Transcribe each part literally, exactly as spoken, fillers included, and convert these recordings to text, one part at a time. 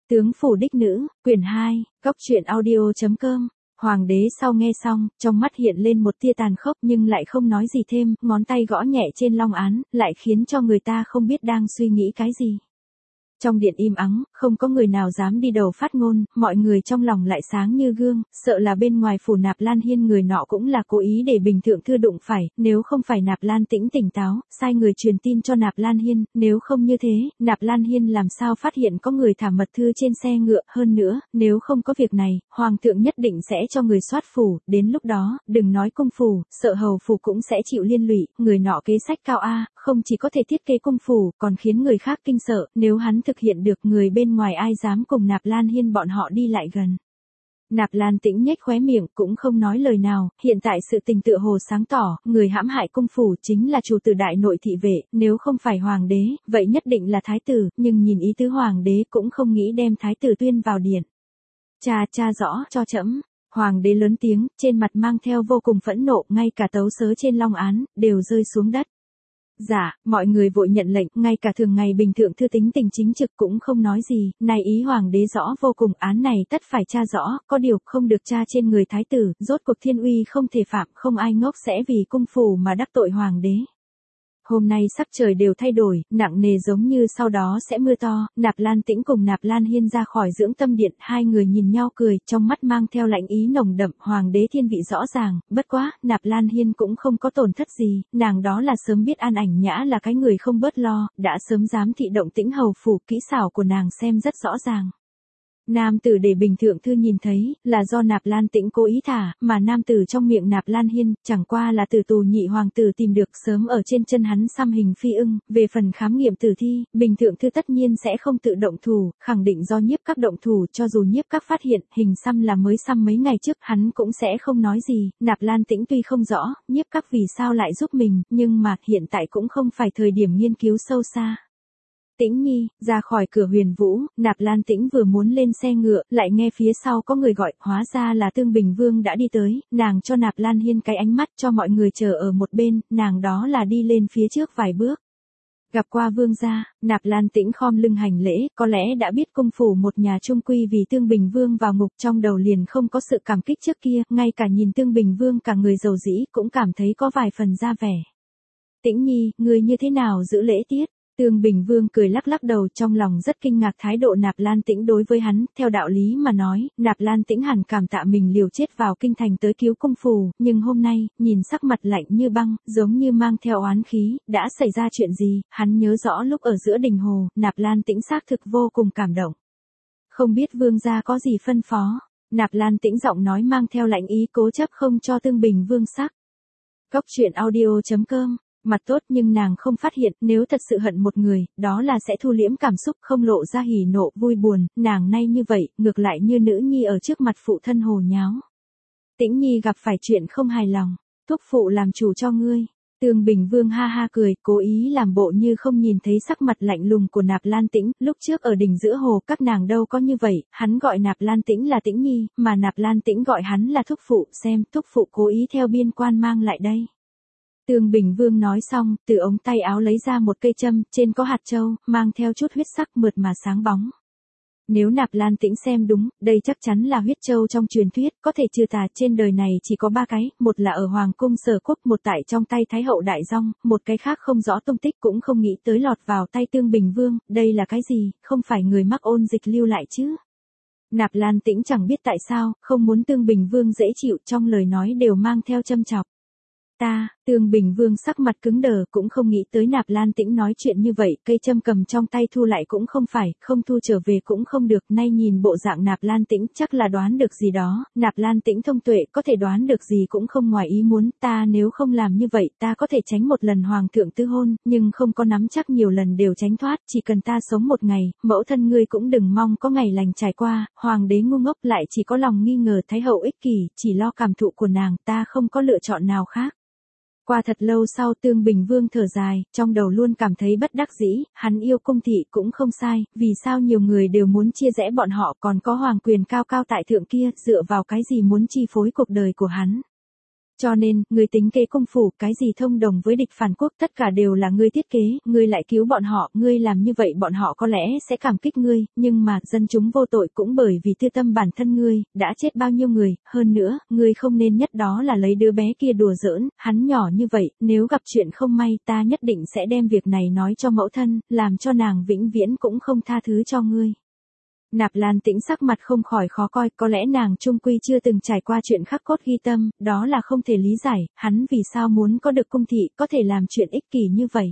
Tướng phủ đích nữ, quyển hai, góc truyện audio chấm com. Hoàng đế sau nghe xong, trong mắt hiện lên một tia tàn khốc nhưng lại không nói gì thêm, ngón tay gõ nhẹ trên long án, lại khiến cho người ta không biết đang suy nghĩ cái gì. Trong điện im ắng, không có người nào dám đi đầu phát ngôn, mọi người trong lòng lại sáng như gương, sợ là bên ngoài phủ Nạp Lan Hiên người nọ cũng là cố ý để Bình Thượng Thư đụng phải, nếu không phải Nạp Lan Tĩnh tỉnh táo, sai người truyền tin cho Nạp Lan Hiên, nếu không như thế, Nạp Lan Hiên làm sao phát hiện có người thả mật thư trên xe ngựa, hơn nữa, nếu không có việc này, Hoàng thượng nhất định sẽ cho người soát phủ, đến lúc đó, đừng nói cung phủ, sợ hầu phủ cũng sẽ chịu liên lụy, người nọ kế sách cao A, không chỉ có thể thiết kế cung phủ, còn khiến người khác kinh sợ, nếu hắn thực hiện được người bên ngoài ai dám cùng Nạp Lan Hiên bọn họ đi lại gần. Nạp Lan Tĩnh nhếch khóe miệng cũng không nói lời nào, hiện tại sự tình tựa hồ sáng tỏ, người hãm hại cung phủ chính là chủ tử đại nội thị vệ, nếu không phải hoàng đế, vậy nhất định là thái tử, nhưng nhìn ý tứ hoàng đế cũng không nghĩ đem thái tử tuyên vào điện. Cha cha rõ cho trẫm. Hoàng đế lớn tiếng, trên mặt mang theo vô cùng phẫn nộ, ngay cả tấu sớ trên long án, đều rơi xuống đất. Dạ, mọi người vội nhận lệnh, ngay cả thường ngày Bình Thượng Thư tính tình chính trực cũng không nói gì, này ý hoàng đế rõ vô cùng, án này tất phải tra rõ, có điều không được tra trên người thái tử, rốt cuộc thiên uy không thể phạm, không ai ngốc sẽ vì cung phủ mà đắc tội hoàng đế. Hôm nay sắc trời đều thay đổi, nặng nề giống như sau đó sẽ mưa to, Nạp Lan Tĩnh cùng Nạp Lan Hiên ra khỏi dưỡng tâm điện, hai người nhìn nhau cười, trong mắt mang theo lạnh ý nồng đậm, hoàng đế thiên vị rõ ràng, bất quá, Nạp Lan Hiên cũng không có tổn thất gì, nàng đó là sớm biết An Ảnh Nhã là cái người không bớt lo, đã sớm dám thị động Tĩnh hầu phủ, kỹ xảo của nàng xem rất rõ ràng. Nam tử để Bình Thượng Thư nhìn thấy, là do Nạp Lan Tĩnh cố ý thả, mà nam tử trong miệng Nạp Lan Hiên, chẳng qua là tử tù nhị hoàng tử tìm được sớm ở trên chân hắn xăm hình phi ưng, về phần khám nghiệm tử thi, Bình Thượng Thư tất nhiên sẽ không tự động thủ, khẳng định do nhiếp các động thủ, cho dù nhiếp các phát hiện, hình xăm là mới xăm mấy ngày trước, hắn cũng sẽ không nói gì, Nạp Lan Tĩnh tuy không rõ, nhiếp các vì sao lại giúp mình, nhưng mà, hiện tại cũng không phải thời điểm nghiên cứu sâu xa. Tĩnh Nhi, ra khỏi cửa Huyền Vũ, Nạp Lan Tĩnh vừa muốn lên xe ngựa, lại nghe phía sau có người gọi, hóa ra là Tương Bình Vương đã đi tới, nàng cho Nạp Lan Hiên cái ánh mắt cho mọi người chờ ở một bên, nàng đó là đi lên phía trước vài bước. Gặp qua vương gia, Nạp Lan Tĩnh khom lưng hành lễ, có lẽ đã biết cung phủ một nhà trung quy vì Tương Bình Vương vào ngục, trong đầu liền không có sự cảm kích trước kia, ngay cả nhìn Tương Bình Vương cả người dầu dĩ cũng cảm thấy có vài phần ra vẻ. Tĩnh Nhi, người như thế nào giữ lễ tiết? Tương Bình Vương cười lắc lắc đầu, trong lòng rất kinh ngạc thái độ Nạp Lan Tĩnh đối với hắn, theo đạo lý mà nói, Nạp Lan Tĩnh hẳn cảm tạ mình liều chết vào kinh thành tới cứu cung phủ, nhưng hôm nay, nhìn sắc mặt lạnh như băng, giống như mang theo oán khí, đã xảy ra chuyện gì, hắn nhớ rõ lúc ở giữa đình hồ, Nạp Lan Tĩnh xác thực vô cùng cảm động. Không biết vương gia có gì phân phó, Nạp Lan Tĩnh giọng nói mang theo lạnh ý cố chấp không cho Tương Bình Vương sắc. Góc truyện audio chấm com. Mặt tốt nhưng nàng không phát hiện, nếu thật sự hận một người, đó là sẽ thu liễm cảm xúc không lộ ra hỉ nộ vui buồn, nàng nay như vậy, ngược lại như nữ nhi ở trước mặt phụ thân hồ nháo. Tĩnh Nhi gặp phải chuyện không hài lòng, thúc phụ làm chủ cho ngươi. Tương Bình Vương ha ha cười, cố ý làm bộ như không nhìn thấy sắc mặt lạnh lùng của Nạp Lan Tĩnh, lúc trước ở đỉnh giữa hồ các nàng đâu có như vậy, hắn gọi Nạp Lan Tĩnh là Tĩnh Nhi, mà Nạp Lan Tĩnh gọi hắn là thúc phụ, xem, thúc phụ cố ý theo biên quan mang lại đây. Tương Bình Vương nói xong, từ ống tay áo lấy ra một cây châm, trên có hạt châu, mang theo chút huyết sắc mượt mà sáng bóng. Nếu Nạp Lan Tĩnh xem đúng, đây chắc chắn là huyết châu trong truyền thuyết, có thể trừ tà trên đời này chỉ có ba cái, một là ở Hoàng cung Sở Quốc, một tại trong tay Thái hậu Đại Dong, một cái khác không rõ tung tích cũng không nghĩ tới lọt vào tay Tương Bình Vương, đây là cái gì, không phải người mắc ôn dịch lưu lại chứ. Nạp Lan Tĩnh chẳng biết tại sao, không muốn Tương Bình Vương dễ chịu, trong lời nói đều mang theo châm chọc. Ta, Tương Bình Vương sắc mặt cứng đờ, cũng không nghĩ tới Nạp Lan Tĩnh nói chuyện như vậy, cây châm cầm trong tay thu lại cũng không phải, không thu trở về cũng không được, nay nhìn bộ dạng Nạp Lan Tĩnh chắc là đoán được gì đó, Nạp Lan Tĩnh thông tuệ có thể đoán được gì cũng không ngoài ý muốn, ta nếu không làm như vậy ta có thể tránh một lần hoàng thượng tư hôn, nhưng không có nắm chắc nhiều lần đều tránh thoát, chỉ cần ta sống một ngày, mẫu thân ngươi cũng đừng mong có ngày lành trải qua, hoàng đế ngu ngốc lại chỉ có lòng nghi ngờ Thái hậu ích kỷ, chỉ lo cảm thụ của nàng, ta không có lựa chọn nào khác. Qua thật lâu sau Tương Bình Vương thở dài, trong đầu luôn cảm thấy bất đắc dĩ, hắn yêu cung thị cũng không sai, vì sao nhiều người đều muốn chia rẽ bọn họ còn có hoàng quyền cao cao tại thượng kia, dựa vào cái gì muốn chi phối cuộc đời của hắn. Cho nên, ngươi tính kế cung phủ, cái gì thông đồng với địch phản quốc, tất cả đều là ngươi thiết kế, ngươi lại cứu bọn họ, ngươi làm như vậy bọn họ có lẽ sẽ cảm kích ngươi, nhưng mà, dân chúng vô tội cũng bởi vì tư tâm bản thân ngươi, đã chết bao nhiêu người, hơn nữa, ngươi không nên nhất đó là lấy đứa bé kia đùa giỡn, hắn nhỏ như vậy, nếu gặp chuyện không may, ta nhất định sẽ đem việc này nói cho mẫu thân, làm cho nàng vĩnh viễn cũng không tha thứ cho ngươi. Nạp Lan Tĩnh sắc mặt không khỏi khó coi, có lẽ nàng chung quy chưa từng trải qua chuyện khắc cốt ghi tâm, đó là không thể lý giải, hắn vì sao muốn có được cung thị, có thể làm chuyện ích kỷ như vậy.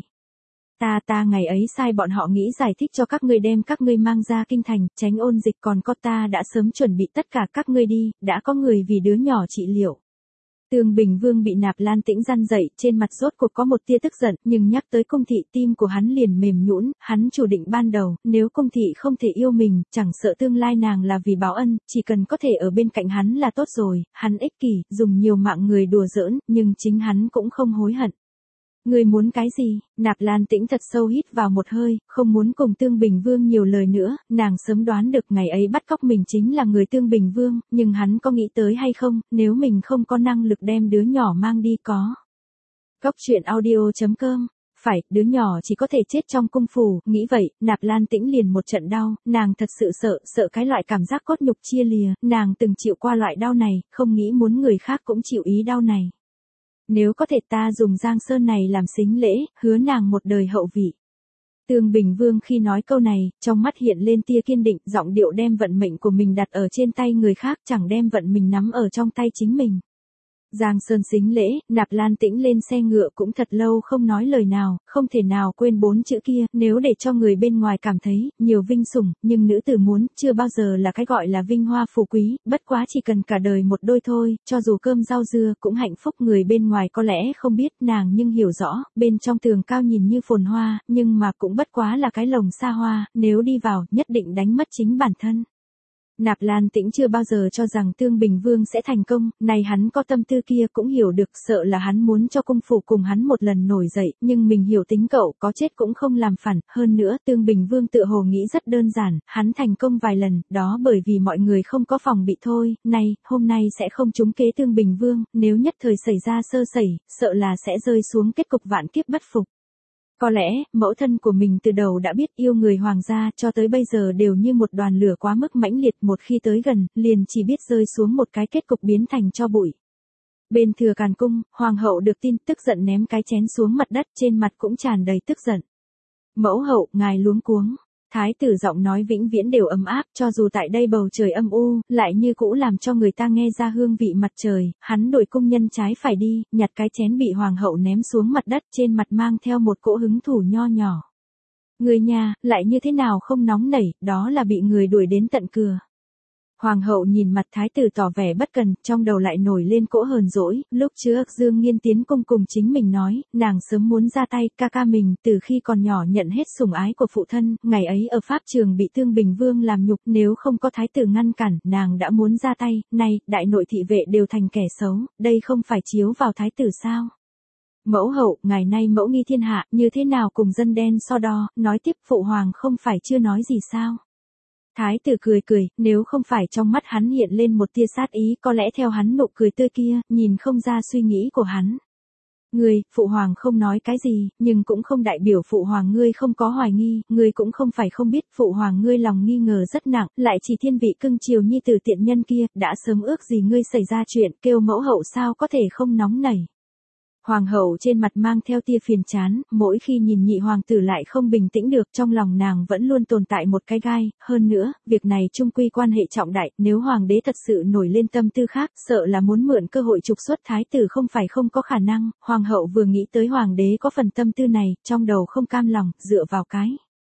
Ta ta ngày ấy sai bọn họ nghĩ giải thích cho các ngươi đem các ngươi mang ra kinh thành, tránh ôn dịch, còn có ta đã sớm chuẩn bị tất cả các ngươi đi, đã có người vì đứa nhỏ trị liệu. Tương Bình Vương bị Nạp Lan Tĩnh răn dậy, trên mặt rốt cuộc có một tia tức giận, nhưng nhắc tới cung thị tim của hắn liền mềm nhũn, hắn chủ định ban đầu, nếu cung thị không thể yêu mình, chẳng sợ tương lai nàng là vì báo ân, chỉ cần có thể ở bên cạnh hắn là tốt rồi, hắn ích kỷ, dùng nhiều mạng người đùa giỡn, nhưng chính hắn cũng không hối hận. Ngươi muốn cái gì? Nạp Lan Tĩnh thật sâu hít vào một hơi, không muốn cùng Tương Bình Vương nhiều lời nữa, nàng sớm đoán được ngày ấy bắt cóc mình chính là người Tương Bình Vương, nhưng hắn có nghĩ tới hay không, nếu mình không có năng lực đem đứa nhỏ mang đi có. Góc truyện audio chấm com. Phải, đứa nhỏ chỉ có thể chết trong cung phủ, nghĩ vậy, Nạp Lan Tĩnh liền một trận đau, nàng thật sự sợ, sợ cái loại cảm giác cốt nhục chia lìa, nàng từng chịu qua loại đau này, không nghĩ muốn người khác cũng chịu ý đau này. Nếu có thể ta dùng Giang Sơn này làm sính lễ, hứa nàng một đời hậu vị. Tương Bình Vương khi nói câu này, trong mắt hiện lên tia kiên định, giọng điệu đem vận mệnh của mình đặt ở trên tay người khác, chẳng đem vận mình nắm ở trong tay chính mình. Giang Sơn sính lễ, Nạp Lan Tĩnh lên xe ngựa cũng thật lâu không nói lời nào, không thể nào quên bốn chữ kia, nếu để cho người bên ngoài cảm thấy, nhiều vinh sủng, nhưng nữ tử muốn, chưa bao giờ là cái gọi là vinh hoa phú quý, bất quá chỉ cần cả đời một đôi thôi, cho dù cơm rau dưa cũng hạnh phúc, người bên ngoài có lẽ không biết nàng nhưng hiểu rõ, bên trong tường cao nhìn như phồn hoa, nhưng mà cũng bất quá là cái lồng xa hoa, nếu đi vào, nhất định đánh mất chính bản thân. Nạp Lan Tĩnh chưa bao giờ cho rằng Tương Bình Vương sẽ thành công, này hắn có tâm tư kia cũng hiểu được, sợ là hắn muốn cho cung phủ cùng hắn một lần nổi dậy, nhưng mình hiểu tính cậu, có chết cũng không làm phản, hơn nữa Tương Bình Vương tự hồ nghĩ rất đơn giản, hắn thành công vài lần, đó bởi vì mọi người không có phòng bị thôi, này, hôm nay sẽ không trúng kế Tương Bình Vương, nếu nhất thời xảy ra sơ sẩy, sợ là sẽ rơi xuống kết cục vạn kiếp bất phục. Có lẽ, mẫu thân của mình từ đầu đã biết yêu người hoàng gia, cho tới bây giờ đều như một đoàn lửa quá mức mãnh liệt, một khi tới gần, liền chỉ biết rơi xuống một cái kết cục biến thành tro bụi. Bên Thừa Càn Cung, hoàng hậu được tin, tức giận ném cái chén xuống mặt đất, trên mặt cũng tràn đầy tức giận. Mẫu hậu, ngài luống cuống. Thái tử giọng nói vĩnh viễn đều ấm áp, cho dù tại đây bầu trời âm u, lại như cũ làm cho người ta nghe ra hương vị mặt trời, hắn đổi cung nhân trái phải đi, nhặt cái chén bị hoàng hậu ném xuống mặt đất, trên mặt mang theo một cỗ hứng thú nho nhỏ. Người nhà, lại như thế nào không nóng nảy, đó là bị người đuổi đến tận cửa. Hoàng hậu nhìn mặt thái tử tỏ vẻ bất cần, trong đầu lại nổi lên cỗ hờn dỗi, lúc trước Dương Nghiên tiến cung cùng chính mình nói, nàng sớm muốn ra tay, ca ca mình, từ khi còn nhỏ nhận hết sủng ái của phụ thân, ngày ấy ở pháp trường bị Tương Bình Vương làm nhục, nếu không có thái tử ngăn cản, nàng đã muốn ra tay, nay, đại nội thị vệ đều thành kẻ xấu, đây không phải chiếu vào thái tử sao? Mẫu hậu, ngày nay mẫu nghi thiên hạ, như thế nào cùng dân đen so đo, nói tiếp phụ hoàng không phải chưa nói gì sao? Thái tử cười cười, nếu không phải trong mắt hắn hiện lên một tia sát ý, có lẽ theo hắn nụ cười tươi kia, nhìn không ra suy nghĩ của hắn. Ngươi, phụ hoàng không nói cái gì, nhưng cũng không đại biểu phụ hoàng ngươi không có hoài nghi, ngươi cũng không phải không biết, phụ hoàng ngươi lòng nghi ngờ rất nặng, lại chỉ thiên vị cưng chiều như từ tiện nhân kia, đã sớm ước gì ngươi xảy ra chuyện, kêu mẫu hậu sao có thể không nóng nảy. Hoàng hậu trên mặt mang theo tia phiền chán, mỗi khi nhìn nhị hoàng tử lại không bình tĩnh được, trong lòng nàng vẫn luôn tồn tại một cái gai, hơn nữa, việc này chung quy quan hệ trọng đại, nếu hoàng đế thật sự nổi lên tâm tư khác, sợ là muốn mượn cơ hội trục xuất thái tử không phải không có khả năng, hoàng hậu vừa nghĩ tới hoàng đế có phần tâm tư này, trong đầu không cam lòng, dựa vào cái.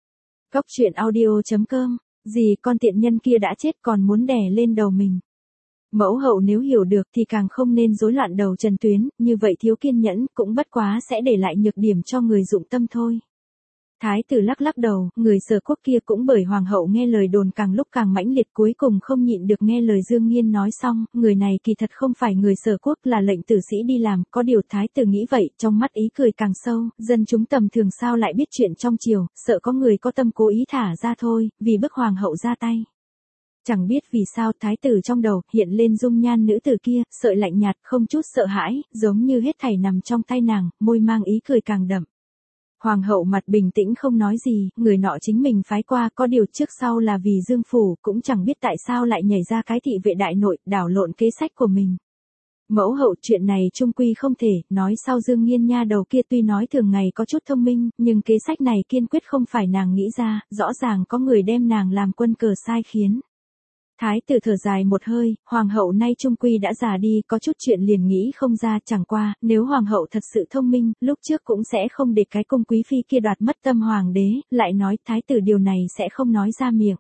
Góc truyện audio chấm com, gì con tiện nhân kia đã chết còn muốn đè lên đầu mình. Mẫu hậu nếu hiểu được thì càng không nên rối loạn đầu Trần Tuyến, như vậy thiếu kiên nhẫn cũng bất quá sẽ để lại nhược điểm cho người dụng tâm thôi. Thái tử lắc lắc đầu, người Sở Quốc kia cũng bởi hoàng hậu nghe lời đồn càng lúc càng mãnh liệt, cuối cùng không nhịn được nghe lời Dương Nghiên nói xong, người này kỳ thật không phải người Sở Quốc, là lệnh tử sĩ đi làm, có điều thái tử nghĩ vậy, trong mắt ý cười càng sâu, dân chúng tầm thường sao lại biết chuyện trong triều, sợ có người có tâm cố ý thả ra thôi, vì bức hoàng hậu ra tay. Chẳng biết vì sao thái tử trong đầu hiện lên dung nhan nữ tử kia, sợi lạnh nhạt không chút sợ hãi, giống như hết thảy nằm trong tay nàng, môi mang ý cười càng đậm. Hoàng hậu mặt bình tĩnh không nói gì, người nọ chính mình phái qua, có điều trước sau là vì Dương Phủ, cũng chẳng biết tại sao lại nhảy ra cái thị vệ đại nội, đảo lộn kế sách của mình. Mẫu hậu, chuyện này trung quy không thể, nói sau Dương Nghiên nha đầu kia tuy nói thường ngày có chút thông minh, nhưng kế sách này kiên quyết không phải nàng nghĩ ra, rõ ràng có người đem nàng làm quân cờ sai khiến. Thái tử thở dài một hơi, hoàng hậu nay trung quy đã già đi, có chút chuyện liền nghĩ không ra, chẳng qua, nếu hoàng hậu thật sự thông minh, lúc trước cũng sẽ không để cái cung quý phi kia đoạt mất tâm hoàng đế, lại nói thái tử điều này sẽ không nói ra miệng.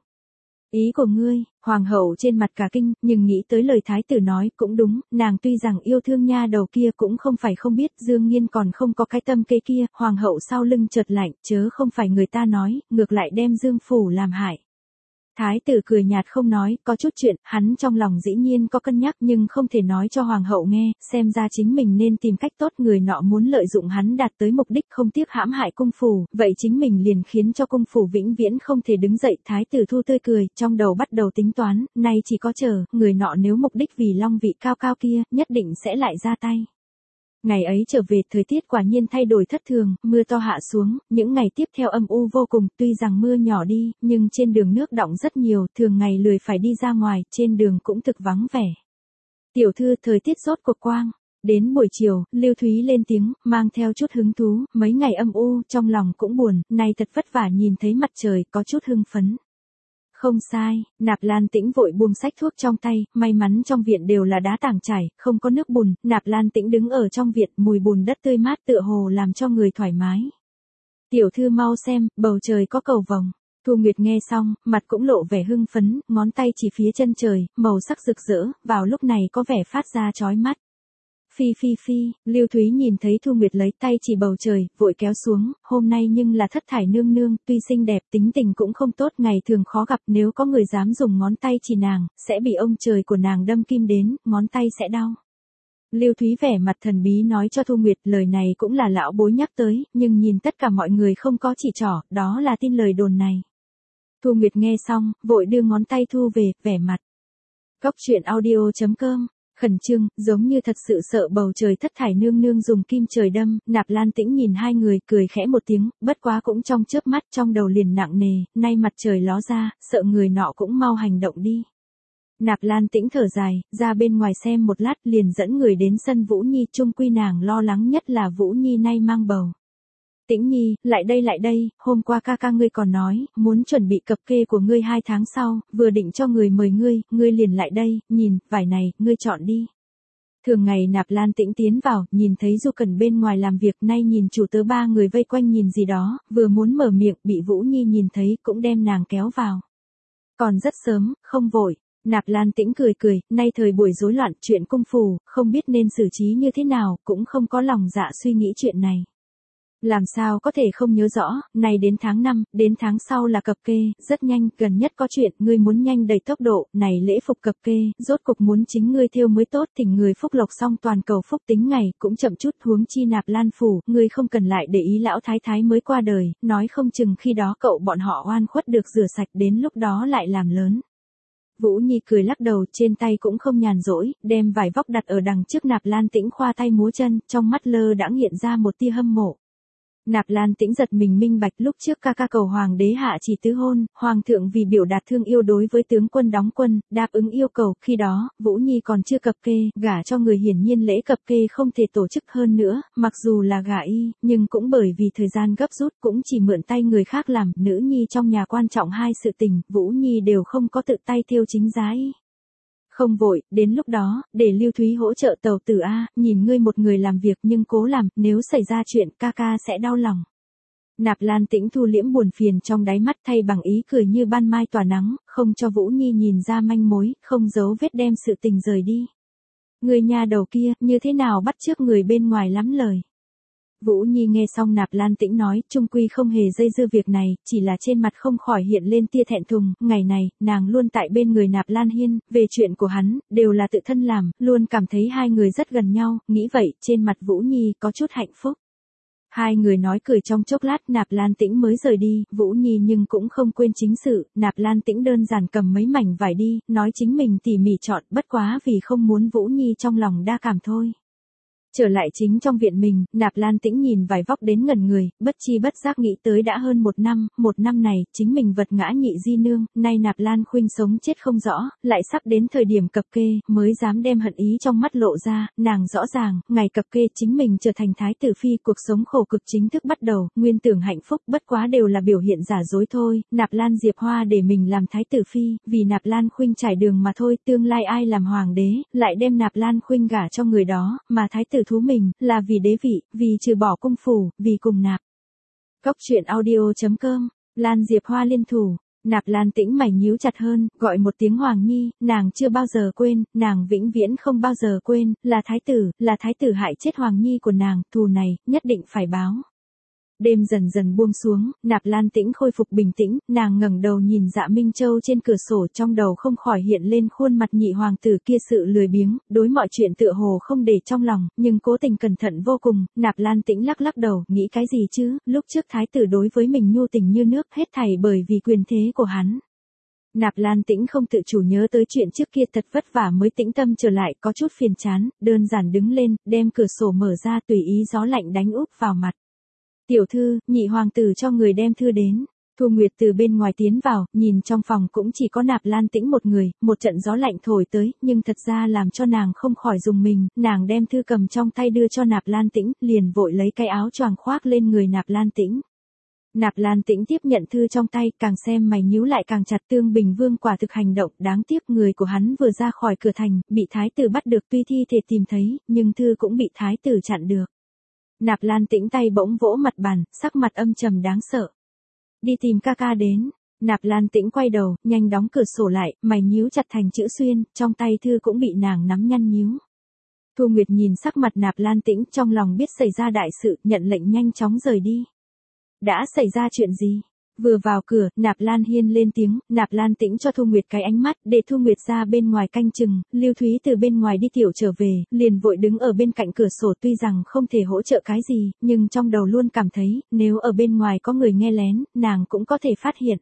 Ý của ngươi, hoàng hậu trên mặt cả kinh, nhưng nghĩ tới lời thái tử nói cũng đúng, nàng tuy rằng yêu thương nha đầu kia cũng không phải không biết Dương Nghiên còn không có cái tâm kế kia, hoàng hậu sau lưng chợt lạnh, chớ không phải người ta nói, ngược lại đem Dương Phủ làm hại. Thái tử cười nhạt không nói, có chút chuyện, hắn trong lòng dĩ nhiên có cân nhắc nhưng không thể nói cho hoàng hậu nghe, xem ra chính mình nên tìm cách tốt, người nọ muốn lợi dụng hắn đạt tới mục đích không tiếc hãm hại cung phủ, vậy chính mình liền khiến cho cung phủ vĩnh viễn không thể đứng dậy. Thái tử thu tươi cười, trong đầu bắt đầu tính toán, nay chỉ có chờ, người nọ nếu mục đích vì long vị cao cao kia, nhất định sẽ lại ra tay. Ngày ấy trở về, thời tiết quả nhiên thay đổi thất thường, mưa to hạ xuống, những ngày tiếp theo âm u vô cùng, tuy rằng mưa nhỏ đi, nhưng trên đường nước đọng rất nhiều, thường ngày lười phải đi ra ngoài, trên đường cũng thực vắng vẻ. Tiểu thư, thời tiết rốt cuộc quang. Đến buổi chiều, Lưu Thúy lên tiếng, mang theo chút hứng thú, mấy ngày âm u, trong lòng cũng buồn, nay thật vất vả nhìn thấy mặt trời, có chút hưng phấn. Không sai, Nạp Lan Tĩnh vội buông sách thuốc trong tay, may mắn trong viện đều là đá tảng trải, không có nước bùn, Nạp Lan Tĩnh đứng ở trong viện, mùi bùn đất tươi mát tựa hồ làm cho người thoải mái. Tiểu thư mau xem, bầu trời có cầu vồng. Thu Nguyệt nghe xong, mặt cũng lộ vẻ hưng phấn, ngón tay chỉ phía chân trời, màu sắc rực rỡ, vào lúc này có vẻ phát ra chói mắt. Phi phi phi, Lưu Thúy nhìn thấy Thu Nguyệt lấy tay chỉ bầu trời, vội kéo xuống, hôm nay nhưng là thất thải nương nương, tuy xinh đẹp, tính tình cũng không tốt, ngày thường khó gặp, nếu có người dám dùng ngón tay chỉ nàng, sẽ bị ông trời của nàng đâm kim đến, ngón tay sẽ đau. Lưu Thúy vẻ mặt thần bí nói cho Thu Nguyệt, lời này cũng là lão bối nhắc tới, nhưng nhìn tất cả mọi người không có chỉ trỏ, đó là tin lời đồn này. Thu Nguyệt nghe xong, vội đưa ngón tay thu về, vẻ mặt. Góc truyện audio chấm com khẩn trương, giống như thật sự sợ bầu trời thất thải nương nương dùng kim trời đâm. Nạp Lan Tĩnh nhìn hai người, cười khẽ một tiếng, bất quá cũng trong chớp mắt, trong đầu liền nặng nề, nay mặt trời ló ra, sợ người nọ cũng mau hành động đi. Nạp Lan Tĩnh thở dài, ra bên ngoài xem một lát, liền dẫn người đến sân Vũ Nhi, chung quy nàng lo lắng nhất là Vũ Nhi nay mang bầu. Tĩnh Nhi, lại đây lại đây, hôm qua ca ca ngươi còn nói, muốn chuẩn bị cập kê của ngươi hai tháng sau, vừa định cho người mời ngươi, ngươi liền lại đây, nhìn, vải này, ngươi chọn đi. Thường ngày Nạp Lan Tĩnh tiến vào, nhìn thấy Du Cẩn bên ngoài làm việc, nay nhìn chủ tớ ba người vây quanh nhìn gì đó, vừa muốn mở miệng, bị Vũ Nhi nhìn thấy, cũng đem nàng kéo vào. Còn rất sớm, không vội. Nạp Lan Tĩnh cười cười, nay thời buổi rối loạn, chuyện cung phủ, không biết nên xử trí như thế nào, cũng không có lòng dạ suy nghĩ chuyện này. Làm sao có thể không nhớ rõ, này đến tháng năm, đến tháng sau là cập kê, rất nhanh, gần nhất có chuyện, ngươi muốn nhanh đầy tốc độ, này lễ phục cập kê, rốt cục muốn chính ngươi thêu mới tốt, thỉnh người phúc lộc xong toàn cầu phúc tính ngày, cũng chậm chút, huống chi Nạp Lan phủ, ngươi không cần lại để ý lão thái thái mới qua đời, nói không chừng khi đó cậu bọn họ oan khuất được rửa sạch, đến lúc đó lại làm lớn. Vũ Nhi cười lắc đầu, trên tay cũng không nhàn rỗi, đem vải vóc đặt ở đằng trước. Nạp Lan Tĩnh khoa tay múa chân, trong mắt lơ đãng hiện ra một tia hâm mộ. Nạp Lan Tĩnh giật mình minh bạch, lúc trước ca ca cầu hoàng đế hạ chỉ tứ hôn, hoàng thượng vì biểu đạt thương yêu đối với tướng quân đóng quân, đáp ứng yêu cầu, khi đó, Vũ Nhi còn chưa cập kê, gả cho người hiển nhiên lễ cập kê không thể tổ chức hơn nữa, mặc dù là gả y, nhưng cũng bởi vì thời gian gấp rút cũng chỉ mượn tay người khác làm, nữ nhi trong nhà quan trọng hai sự tình, Vũ Nhi đều không có tự tay thêu chính giá y. Không vội, đến lúc đó, để Lưu Thúy hỗ trợ tàu tử A, nhìn ngươi một người làm việc nhưng cố làm, nếu xảy ra chuyện ca ca sẽ đau lòng. Nạp Lan Tĩnh thu liễm buồn phiền trong đáy mắt, thay bằng ý cười như ban mai tỏa nắng, không cho Vũ Nhi nhìn ra manh mối, không giấu vết đem sự tình rời đi. Người nhà đầu kia, như thế nào bắt chước người bên ngoài lắm lời. Vũ Nhi nghe xong Nạp Lan Tĩnh nói, trung quy không hề dây dưa việc này, chỉ là trên mặt không khỏi hiện lên tia thẹn thùng, ngày này, nàng luôn tại bên người Nạp Lan Hiên, về chuyện của hắn, đều là tự thân làm, luôn cảm thấy hai người rất gần nhau, nghĩ vậy, trên mặt Vũ Nhi có chút hạnh phúc. Hai người nói cười trong chốc lát, Nạp Lan Tĩnh mới rời đi, Vũ Nhi nhưng cũng không quên chính sự, Nạp Lan Tĩnh đơn giản cầm mấy mảnh vải đi, nói chính mình tỉ mỉ chọn, bất quá vì không muốn Vũ Nhi trong lòng đa cảm thôi. Trở lại chính trong viện mình, Nạp Lan Tĩnh nhìn vải vóc đến ngẩn người, bất chi bất giác nghĩ tới đã hơn một năm, một năm này, chính mình vật ngã nhị di nương, nay Nạp Lan Khuynh sống chết không rõ, lại sắp đến thời điểm cập kê, mới dám đem hận ý trong mắt lộ ra, nàng rõ ràng, ngày cập kê chính mình trở thành thái tử phi, cuộc sống khổ cực chính thức bắt đầu, nguyên tưởng hạnh phúc, bất quá đều là biểu hiện giả dối thôi, Nạp Lan Diệp Hoa để mình làm thái tử phi, vì Nạp Lan Khuynh trải đường mà thôi, tương lai ai làm hoàng đế, lại đem Nạp Lan Khuynh gả cho người đó, mà thái tử thú mình, là vì đế vị, vì trừ bỏ cung phủ, vì cùng nạp. Cốc truyện audio chấm com, Lan Diệp Hoa liên thủ, Nạp Lan Tĩnh mày nhíu chặt hơn, gọi một tiếng Hoàng Nhi, nàng chưa bao giờ quên, nàng vĩnh viễn không bao giờ quên, là thái tử, là thái tử hại chết Hoàng Nhi của nàng, thù này, nhất định phải báo. Đêm dần dần buông xuống, Nạp Lan Tĩnh khôi phục bình tĩnh, nàng ngẩng đầu nhìn Dạ Minh Châu trên cửa sổ, trong đầu không khỏi hiện lên khuôn mặt nhị hoàng tử kia sự lười biếng, đối mọi chuyện tựa hồ không để trong lòng, nhưng cố tình cẩn thận vô cùng, Nạp Lan Tĩnh lắc lắc đầu, nghĩ cái gì chứ, lúc trước thái tử đối với mình nhu tình như nước, hết thảy bởi vì quyền thế của hắn. Nạp Lan Tĩnh không tự chủ nhớ tới chuyện trước kia thật vất vả mới tĩnh tâm trở lại, có chút phiền chán, đơn giản đứng lên, đem cửa sổ mở ra, tùy ý gió lạnh đánh úp vào mặt. Tiểu thư, nhị hoàng tử cho người đem thư đến. Thu Nguyệt từ bên ngoài tiến vào, nhìn trong phòng cũng chỉ có Nạp Lan Tĩnh một người, một trận gió lạnh thổi tới, nhưng thật ra làm cho nàng không khỏi dùng mình, nàng đem thư cầm trong tay đưa cho Nạp Lan Tĩnh, liền vội lấy cái áo choàng khoác lên người Nạp Lan Tĩnh. Nạp Lan Tĩnh tiếp nhận thư trong tay, càng xem mày nhíu lại càng chặt, Tương Bình Vương quả thực hành động, đáng tiếc người của hắn vừa ra khỏi cửa thành, bị thái tử bắt được, tuy thi thể tìm thấy, nhưng thư cũng bị thái tử chặn được. Nạp Lan Tĩnh tay bỗng vỗ mặt bàn, sắc mặt âm trầm đáng sợ. Đi tìm ca ca đến. Nạp Lan Tĩnh quay đầu, nhanh đóng cửa sổ lại, mày nhíu chặt thành chữ xuyên, trong tay thư cũng bị nàng nắm nhăn nhíu. Thu Nguyệt nhìn sắc mặt Nạp Lan Tĩnh, trong lòng biết xảy ra đại sự, nhận lệnh nhanh chóng rời đi. Đã xảy ra chuyện gì? Vừa vào cửa, Nạp Lan Hiên lên tiếng, Nạp Lan Tĩnh cho Thu Nguyệt cái ánh mắt, để Thu Nguyệt ra bên ngoài canh chừng, Lưu Thúy từ bên ngoài đi tiểu trở về, liền vội đứng ở bên cạnh cửa sổ, tuy rằng không thể hỗ trợ cái gì, nhưng trong đầu luôn cảm thấy, nếu ở bên ngoài có người nghe lén, nàng cũng có thể phát hiện.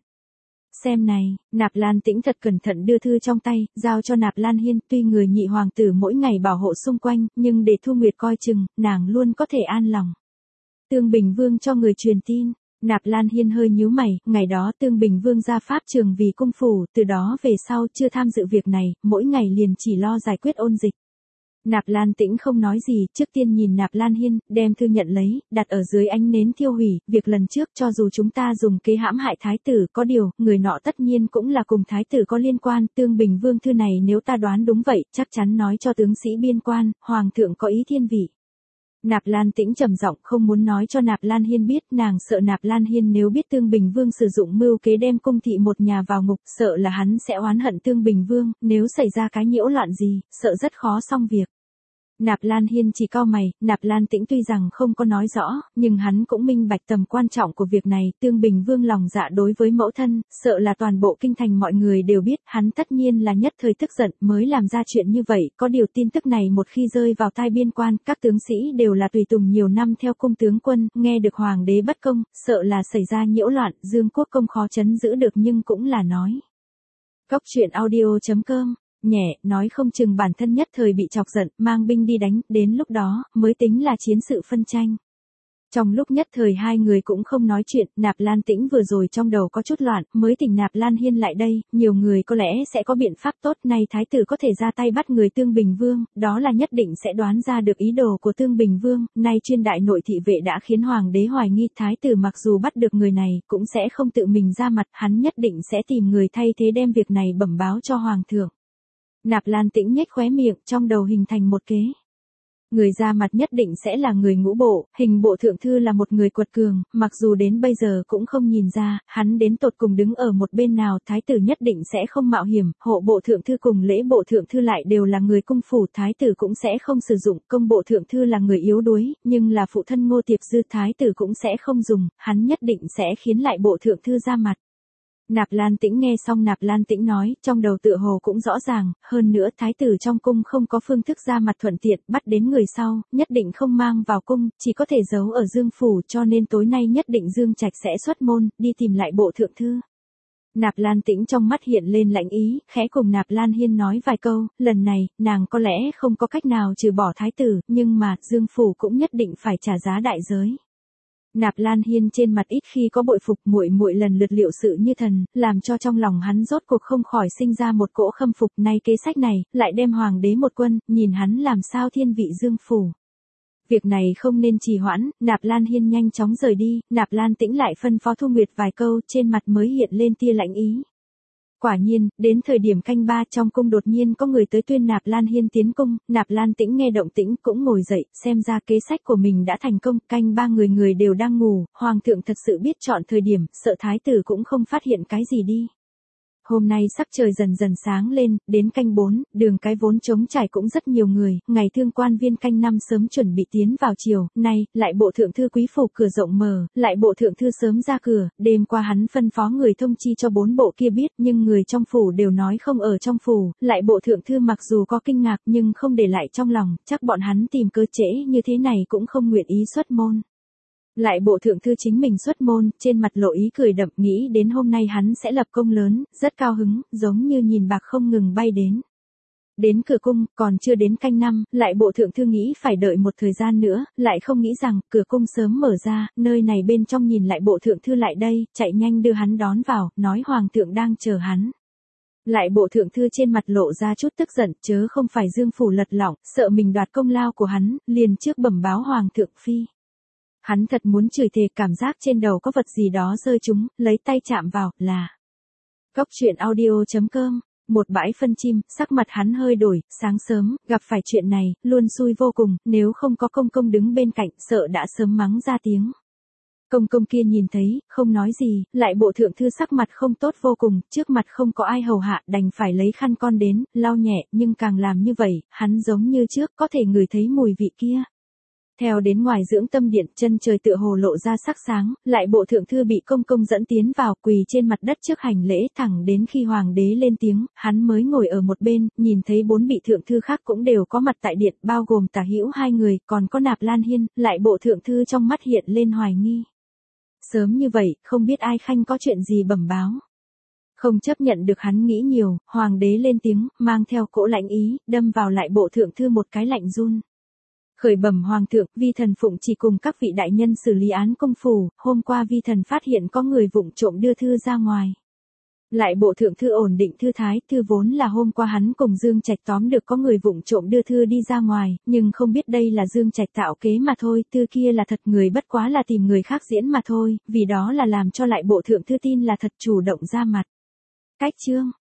Xem này, Nạp Lan Tĩnh thật cẩn thận đưa thư trong tay, giao cho Nạp Lan Hiên, tuy người nhị hoàng tử mỗi ngày bảo hộ xung quanh, nhưng để Thu Nguyệt coi chừng, nàng luôn có thể an lòng. Tương Bình Vương cho người truyền tin. Nạp Lan Hiên hơi nhíu mày, ngày đó Tương Bình Vương ra pháp trường vì cung phủ, từ đó về sau chưa tham dự việc này, mỗi ngày liền chỉ lo giải quyết ôn dịch. Nạp Lan Tĩnh không nói gì, trước tiên nhìn Nạp Lan Hiên, đem thư nhận lấy, đặt ở dưới ánh nến thiêu hủy, việc lần trước cho dù chúng ta dùng kế hãm hại thái tử, có điều, người nọ tất nhiên cũng là cùng thái tử có liên quan, Tương Bình Vương thư này nếu ta đoán đúng vậy, chắc chắn nói cho tướng sĩ biên quan, hoàng thượng có ý thiên vị. Nạp Lan Tĩnh trầm giọng, không muốn nói cho Nạp Lan Hiên biết, nàng sợ Nạp Lan Hiên nếu biết Tương Bình Vương sử dụng mưu kế đem cung thị một nhà vào ngục, sợ là hắn sẽ oán hận Tương Bình Vương, nếu xảy ra cái nhiễu loạn gì, sợ rất khó xong việc. Nạp Lan Hiên chỉ cau mày, Nạp Lan Tĩnh tuy rằng không có nói rõ, nhưng hắn cũng minh bạch tầm quan trọng của việc này, Tương Bình Vương lòng dạ đối với mẫu thân, sợ là toàn bộ kinh thành mọi người đều biết, hắn tất nhiên là nhất thời tức giận mới làm ra chuyện như vậy, có điều tin tức này một khi rơi vào tai biên quan, các tướng sĩ đều là tùy tùng nhiều năm theo cung tướng quân, nghe được hoàng đế bất công, sợ là xảy ra nhiễu loạn, Dương Quốc công khó trấn giữ được nhưng cũng là nói. Cốc truyện audio chấm com nhẹ, nói không chừng bản thân nhất thời bị chọc giận, mang binh đi đánh, đến lúc đó, mới tính là chiến sự phân tranh. Trong lúc nhất thời hai người cũng không nói chuyện, Nạp Lan Tĩnh vừa rồi trong đầu có chút loạn, mới tỉnh Nạp Lan Hiên lại đây, nhiều người có lẽ sẽ có biện pháp tốt, nay thái tử có thể ra tay bắt người Tương Bình Vương, đó là nhất định sẽ đoán ra được ý đồ của Tương Bình Vương, nay chuyên đại nội thị vệ đã khiến hoàng đế hoài nghi, thái tử mặc dù bắt được người này, cũng sẽ không tự mình ra mặt, hắn nhất định sẽ tìm người thay thế đem việc này bẩm báo cho hoàng thượng. Nạp Lan Tĩnh nhếch khóe miệng, trong đầu hình thành một kế. Người ra mặt nhất định sẽ là người ngũ bộ, hình bộ thượng thư là một người quật cường, mặc dù đến bây giờ cũng không nhìn ra, hắn đến tột cùng đứng ở một bên nào, thái tử nhất định sẽ không mạo hiểm, hộ bộ thượng thư cùng lễ bộ thượng thư lại đều là người cung phủ, thái tử cũng sẽ không sử dụng, công bộ thượng thư là người yếu đuối, nhưng là phụ thân Ngô Tiệp Dư, thái tử cũng sẽ không dùng, hắn nhất định sẽ khiến lại bộ thượng thư ra mặt. Nạp Lan Tĩnh nghe xong Nạp Lan Tĩnh nói, trong đầu tựa hồ cũng rõ ràng, hơn nữa thái tử trong cung không có phương thức ra mặt thuận tiện, bắt đến người sau, nhất định không mang vào cung, chỉ có thể giấu ở Dương phủ, cho nên tối nay nhất định Dương Trạch sẽ xuất môn, đi tìm lại bộ thượng thư. Nạp Lan Tĩnh trong mắt hiện lên lãnh ý, khẽ cùng Nạp Lan Hiên nói vài câu, lần này, nàng có lẽ không có cách nào trừ bỏ thái tử, nhưng mà, Dương phủ cũng nhất định phải trả giá đại giới. Nạp Lan Hiên trên mặt ít khi có bội phục, muội muội lần lượt liệu sự như thần, làm cho trong lòng hắn rốt cuộc không khỏi sinh ra một cỗ khâm phục, nay kế sách này, lại đem hoàng đế một quân, nhìn hắn làm sao thiên vị Dương phủ. Việc này không nên trì hoãn, Nạp Lan Hiên nhanh chóng rời đi, Nạp Lan Tĩnh lại phân phó Thu Nguyệt vài câu, trên mặt mới hiện lên tia lãnh ý. Quả nhiên, đến thời điểm canh ba trong cung đột nhiên có người tới tuyên Nạp Lan Hiên tiến cung, Nạp Lan Tĩnh nghe động tĩnh cũng ngồi dậy, xem ra kế sách của mình đã thành công, canh ba người người đều đang ngủ, hoàng thượng thật sự biết chọn thời điểm, sợ thái tử cũng không phát hiện cái gì đi. Hôm nay sắc trời dần dần sáng lên, đến canh bốn, đường cái vốn trống trải cũng rất nhiều người, ngày thương quan viên canh năm sớm chuẩn bị tiến vào chiều, nay, lại bộ thượng thư quý phủ cửa rộng mở, lại bộ thượng thư sớm ra cửa, đêm qua hắn phân phó người thông chi cho bốn bộ kia biết, nhưng người trong phủ đều nói không ở trong phủ, lại bộ thượng thư mặc dù có kinh ngạc nhưng không để lại trong lòng, chắc bọn hắn tìm cơ trễ như thế này cũng không nguyện ý xuất môn. Lại bộ thượng thư chính mình xuất môn, trên mặt lộ ý cười đậm, nghĩ đến hôm nay hắn sẽ lập công lớn, rất cao hứng, giống như nhìn bạc không ngừng bay đến. Đến cửa cung, còn chưa đến canh năm, lại bộ thượng thư nghĩ phải đợi một thời gian nữa, lại không nghĩ rằng, cửa cung sớm mở ra, nơi này bên trong nhìn lại bộ thượng thư lại đây, chạy nhanh đưa hắn đón vào, nói hoàng thượng đang chờ hắn. Lại bộ thượng thư trên mặt lộ ra chút tức giận, chớ không phải Dương phủ lật lọng, sợ mình đoạt công lao của hắn, liền trước bẩm báo hoàng thượng phi. Hắn thật muốn chửi thề, cảm giác trên đầu có vật gì đó rơi trúng, lấy tay chạm vào, là. Góc truyện audio chấm com, một bãi phân chim, sắc mặt hắn hơi đổi, sáng sớm, gặp phải chuyện này, luôn xui vô cùng, nếu không có công công đứng bên cạnh, sợ đã sớm mắng ra tiếng. Công công kia nhìn thấy, không nói gì, lại bộ thượng thư sắc mặt không tốt vô cùng, trước mặt không có ai hầu hạ, đành phải lấy khăn con đến, lau nhẹ, nhưng càng làm như vậy, hắn giống như trước, có thể ngửi thấy mùi vị kia. Theo đến ngoài dưỡng tâm điện, chân trời tựa hồ lộ ra sắc sáng, lại bộ thượng thư bị công công dẫn tiến vào, quỳ trên mặt đất trước hành lễ, thẳng đến khi hoàng đế lên tiếng, hắn mới ngồi ở một bên, nhìn thấy bốn vị thượng thư khác cũng đều có mặt tại điện, bao gồm Tả Hữu hai người, còn có Nạp Lan Hiên, lại bộ thượng thư trong mắt hiện lên hoài nghi. Sớm như vậy, không biết ai khanh có chuyện gì bẩm báo. Không chấp nhận được hắn nghĩ nhiều, hoàng đế lên tiếng, mang theo cỗ lãnh ý, đâm vào lại bộ thượng thư một cái lạnh run. Khởi bẩm hoàng thượng, vi thần phụng chỉ cùng các vị đại nhân xử lý án công phủ, hôm qua vi thần phát hiện có người vụng trộm đưa thư ra ngoài. Lại bộ thượng thư ổn định thư thái, thư vốn là hôm qua hắn cùng Dương Trạch tóm được có người vụng trộm đưa thư đi ra ngoài, nhưng không biết đây là Dương Trạch tạo kế mà thôi, thư kia là thật, người bất quá là tìm người khác diễn mà thôi, vì đó là làm cho lại bộ thượng thư tin là thật, chủ động ra mặt. Cách chương